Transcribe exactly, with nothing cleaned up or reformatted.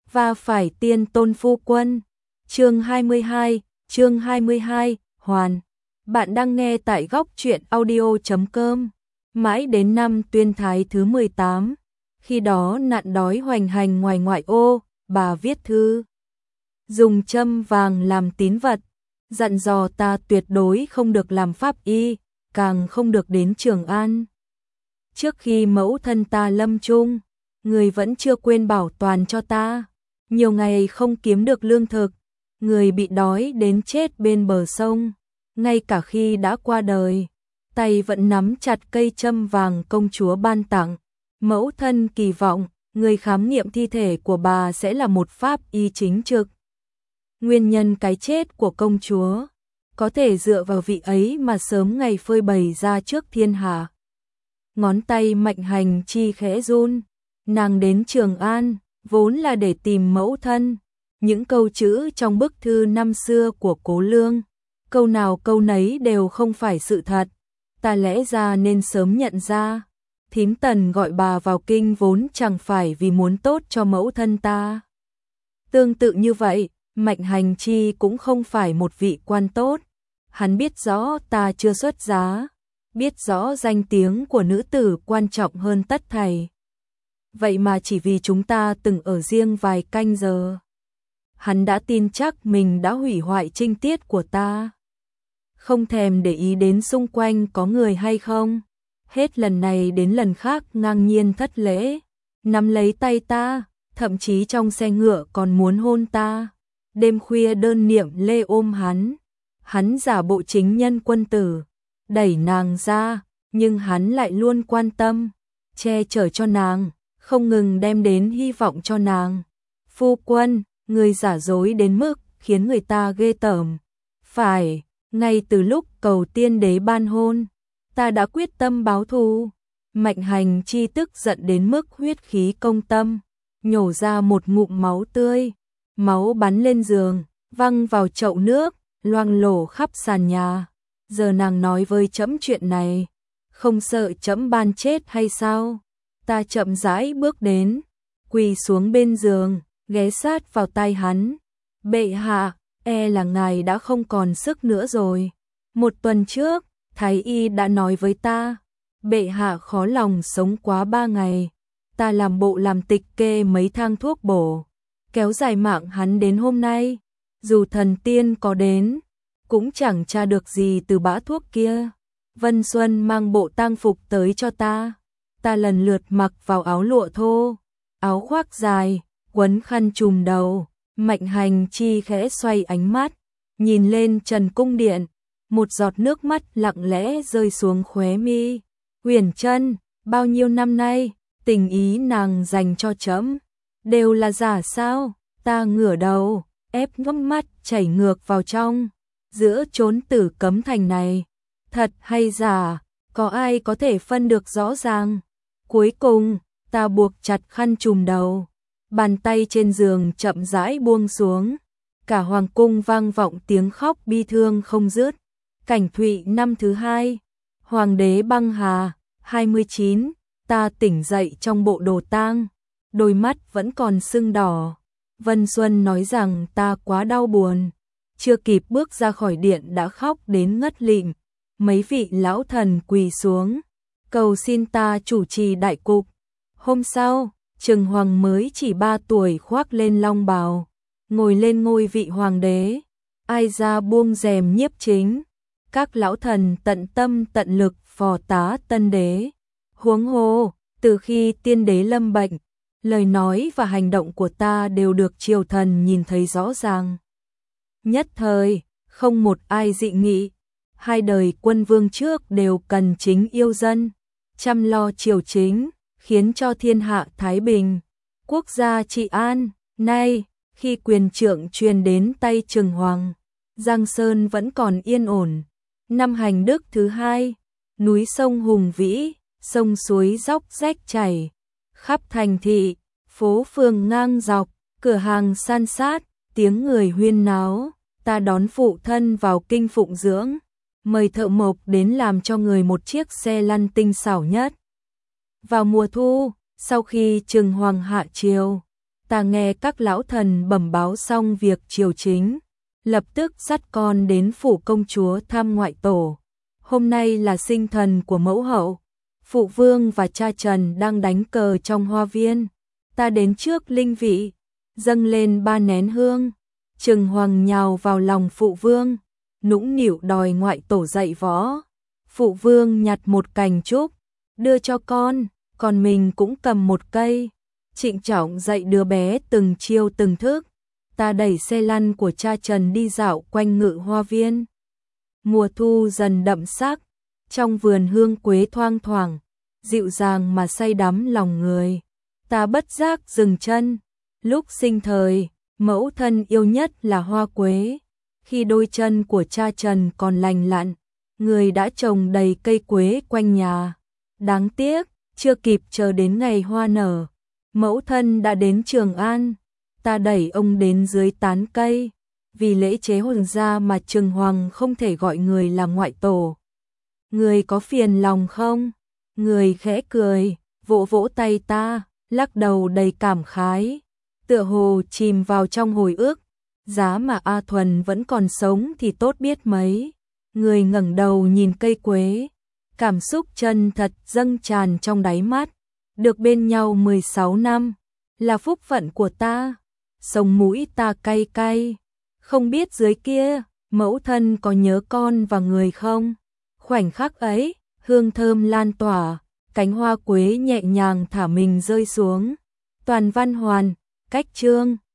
và phải tiên tôn phu quân. Chương hai mươi hai, chương hai mươi hai, Hoàn. Bạn đang nghe tại góc truyện audio chấm com. Mãi đến năm Tuyên Thái thứ mười tám, khi đó nạn đói hoành hành ngoài ngoại ô, bà viết thư dùng châm vàng làm tín vật, dặn dò ta tuyệt đối không được làm pháp y, càng không được đến Trường An. Trước khi mẫu thân ta lâm chung, người vẫn chưa quên bảo toàn cho ta. Nhiều ngày không kiếm được lương thực, người bị đói đến chết bên bờ sông, ngay cả khi đã qua đời, tay vẫn nắm chặt cây châm vàng công chúa ban tặng. Mẫu thân kỳ vọng, người khám nghiệm thi thể của bà sẽ là một pháp y chính trực. Nguyên nhân cái chết của công chúa có thể dựa vào vị ấy mà sớm ngày phơi bày ra trước thiên hạ. Ngón tay Mạnh Hành Chi khẽ run, nàng đến Trường An vốn là để tìm mẫu thân. Những câu chữ trong bức thư năm xưa của Cố Lương, câu nào câu nấy đều không phải sự thật. Ta lẽ ra nên sớm nhận ra, thím Tần gọi bà vào kinh vốn chẳng phải vì muốn tốt cho mẫu thân ta. Tương tự như vậy, Mạnh Hành Chi cũng không phải một vị quan tốt. Hắn biết rõ ta chưa xuất giá, biết rõ danh tiếng của nữ tử quan trọng hơn tất thảy. Vậy mà chỉ vì chúng ta từng ở riêng vài canh giờ, hắn đã tin chắc mình đã hủy hoại trinh tiết của ta. Không thèm để ý đến xung quanh có người hay không, hết lần này đến lần khác ngang nhiên thất lễ, nắm lấy tay ta, thậm chí trong xe ngựa còn muốn hôn ta. Đêm khuya đơn niệm lê ôm hắn, hắn giả bộ chính nhân quân tử, đẩy nàng ra, nhưng hắn lại luôn quan tâm, che chở cho nàng, không ngừng đem đến hy vọng cho nàng. Phu quân, người giả dối đến mức khiến người ta ghê tởm. Phải, ngay từ lúc cầu tiên đế ban hôn, ta đã quyết tâm báo thù. Mạnh Hành Chi tức giận đến mức huyết khí công tâm, nhổ ra một ngụm máu tươi. Máu bắn lên giường, văng vào chậu nước, loang lổ khắp sàn nhà. Giờ nàng nói với trẫm chuyện này, không sợ trẫm ban chết hay sao? Ta chậm rãi bước đến, quỳ xuống bên giường, ghé sát vào tai hắn. Bệ hạ, e là ngài đã không còn sức nữa rồi. Một tuần trước, Thái y đã nói với ta, bệ hạ khó lòng sống quá ba ngày. Ta làm bộ làm tịch kê mấy thang thuốc bổ, kéo dài mạng hắn đến hôm nay. Dù thần tiên có đến, cũng chẳng tra được gì từ bã thuốc kia. Vân Xuân mang bộ tang phục tới cho ta. Ta lần lượt mặc vào áo lụa thô, áo khoác dài, quấn khăn trùm đầu. Mạnh Hành Chi khẽ xoay ánh mắt, nhìn lên Trần Cung Điện. Một giọt nước mắt lặng lẽ rơi xuống khóe mi. Huyền Trân, bao nhiêu năm nay, tình ý nàng dành cho trẫm đều là giả sao? Ta ngửa đầu, ép nước mắt chảy ngược vào trong. Giữa chốn tử cấm thành này, thật hay giả, có ai có thể phân được rõ ràng? Cuối cùng, ta buộc chặt khăn trùm đầu, bàn tay trên giường chậm rãi buông xuống. Cả hoàng cung vang vọng tiếng khóc bi thương không dứt. Cảnh Thụy năm thứ hai, Hoàng đế băng hà, hai mươi chín, ta tỉnh dậy trong bộ đồ tang, đôi mắt vẫn còn sưng đỏ. Vân Xuân nói rằng ta quá đau buồn, chưa kịp bước ra khỏi điện đã khóc đến ngất lịm. Mấy vị lão thần quỳ xuống, cầu xin ta chủ trì đại cục. Hôm sau, Trừng Hoàng mới chỉ ba tuổi khoác lên long bào, ngồi lên ngôi vị hoàng đế. Ai ra buông rèm nhiếp chính, các lão thần tận tâm tận lực phò tá tân đế. Huống hồ, từ khi tiên đế lâm bệnh, lời nói và hành động của ta đều được triều thần nhìn thấy rõ ràng. Nhất thời, không một ai dị nghị. Hai đời quân vương trước đều cần chính yêu dân, chăm lo triều chính, khiến cho thiên hạ thái bình, quốc gia trị an. Nay, khi quyền trượng truyền đến tay Trừng Hoàng, Giang Sơn vẫn còn yên ổn. Năm Hành Đức thứ hai, núi sông hùng vĩ, sông suối dốc rách chảy, khắp thành thị, phố phường ngang dọc, cửa hàng san sát, tiếng người huyên náo. Ta đón phụ thân vào kinh phụng dưỡng, mời thợ mộc đến làm cho người một chiếc xe lăn tinh xảo nhất. Vào mùa thu, sau khi Trừng Hoàng hạ triều, Ta nghe các lão thần bẩm báo xong việc triều chính, lập tức dắt con đến phủ công chúa thăm ngoại tổ. Hôm nay là sinh thần của mẫu hậu, phụ vương và cha Trần đang đánh cờ trong hoa viên. Ta đến trước linh vị, dâng lên ba nén hương. Trừng Hoàng nhào vào lòng phụ vương, nũng nịu đòi ngoại tổ dạy võ. Phụ vương nhặt một cành trúc, đưa cho con, còn mình cũng cầm một cây. Trịnh trọng dạy đứa bé từng chiêu từng thức. Ta đẩy xe lăn của cha Trần đi dạo quanh ngự hoa viên. Mùa thu dần đậm sắc, trong vườn hương quế thoang thoảng, dịu dàng mà say đắm lòng người. Ta bất giác dừng chân. Lúc sinh thời, mẫu thân yêu nhất là hoa quế. Khi đôi chân của cha Trần còn lành lặn, người đã trồng đầy cây quế quanh nhà. Đáng tiếc, chưa kịp chờ đến ngày hoa nở, mẫu thân đã đến Trường An. Ta đẩy ông đến dưới tán cây. Vì lễ chế hồn gia mà Trừng Hoàng không thể gọi người làm ngoại tổ. Người có phiền lòng không? Người khẽ cười, vỗ vỗ tay ta, lắc đầu đầy cảm khái, tựa hồ chìm vào trong hồi ức. Giá mà A Thuần vẫn còn sống thì tốt biết mấy. Người ngẩng đầu nhìn cây quế, cảm xúc chân thật dâng tràn trong đáy mắt. Được bên nhau mười sáu năm, là phúc phận của ta. Sống mũi ta cay cay, không biết dưới kia, mẫu thân có nhớ con và người không? Khoảnh khắc ấy, hương thơm lan tỏa, cánh hoa quế nhẹ nhàng thả mình rơi xuống. Toàn văn hoàn, cách chương.